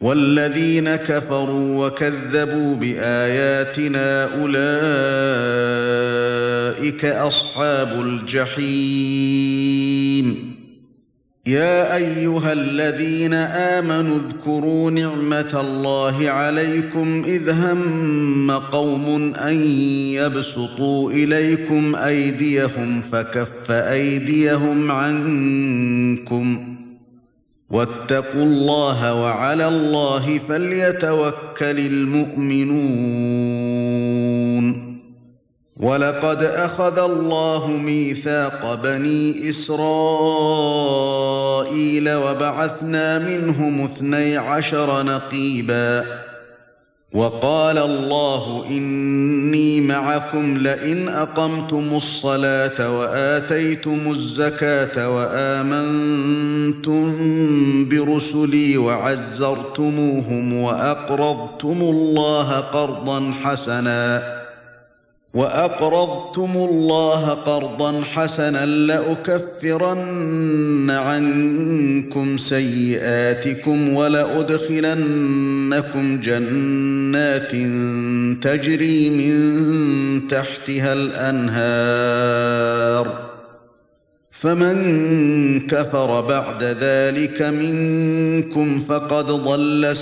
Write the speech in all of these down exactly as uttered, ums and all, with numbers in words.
وَالَّذِينَ كَفَرُوا وَكَذَّبُوا بِآيَاتِنَا أُولَئِكَ أَصْحَابُ الْجَحِيمِ. يَا أَيُّهَا الَّذِينَ آمَنُوا اذْكُرُوا نِعْمَةَ اللَّهِ عَلَيْكُمْ إِذْ هَمَّ قَوْمٌ أَن يَبْسُطُوا إِلَيْكُمْ أَيْدِيَهُمْ فَكَفَّ أَيْدِيَهُمْ عَنكُمْ وَاتَّقُوا اللَّهَ وَعَلَى اللَّهِ فَلْيَتَوَكَّلِ الْمُؤْمِنُونَ. وَلَقَدْ أَخَذَ اللَّهُ مِيثَاقَ بَنِي إِسْرَائِيلَ وَبَعَثْنَا مِنْهُمُ اثْنَيْ عَشَرَ نَقِيبًا وَقَالَ اللَّهُ إِنِّي مَعَكُمْ لَئِنْ أَقَمْتُمُ الصَّلَاةَ وَآتَيْتُمُ الزَّكَاةَ وَآمَنْتُمْ بِرُسُلِي وَعَزَّرْتُمُوهُمْ وَأَقْرَضْتُمُ اللَّهَ قَرْضًا حَسَنًا وَأَقْرَضْتُمُ اللَّهَ قَرْضًا حَسَنًا لَّأُكَفِّرَنَّ عَنكُمْ سَيِّئَاتِكُمْ وَلَأُدْخِلَنَّكُمْ جَنَّاتٍ تَجْرِي مِن تَحْتِهَا الْأَنْهَارُ فَمَن كَفَرَ بَعْدَ ذَلِكَ مِنكُمْ فَقَدْ ضَلَّ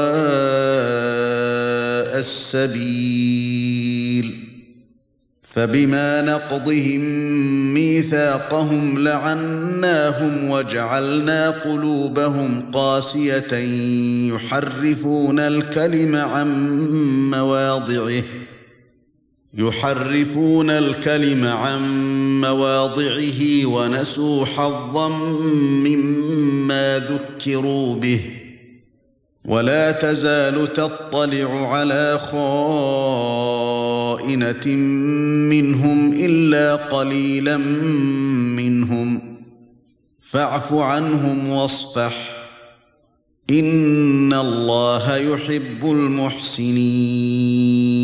سَوَاءَ السَّبِيلِ. فَبِمَا نَقْضِهِم مِّيثَاقَهُمْ لَعَنَّاهُمْ وَجَعَلْنَا قُلُوبَهُمْ قَاسِيَةً يُحَرِّفُونَ الْكَلِمَ عَن مَّوَاضِعِهِ يُحَرِّفُونَ الْكَلِمَ عَن مَّوَاضِعِهِ وَنَسُوا حَظًّا مِّمَّا ذُكِّرُوا بِهِ وَلَا تَزَالُ تَطَّلِعُ عَلَى خَائِنَةٍ مِّنْهُمْ إِلَّا قَلِيلًا مِّنْهُمْ فَاعْفُ عَنْهُمْ وَاصْفَحْ إِنَّ اللَّهَ يُحِبُّ الْمُحْسِنِينَ.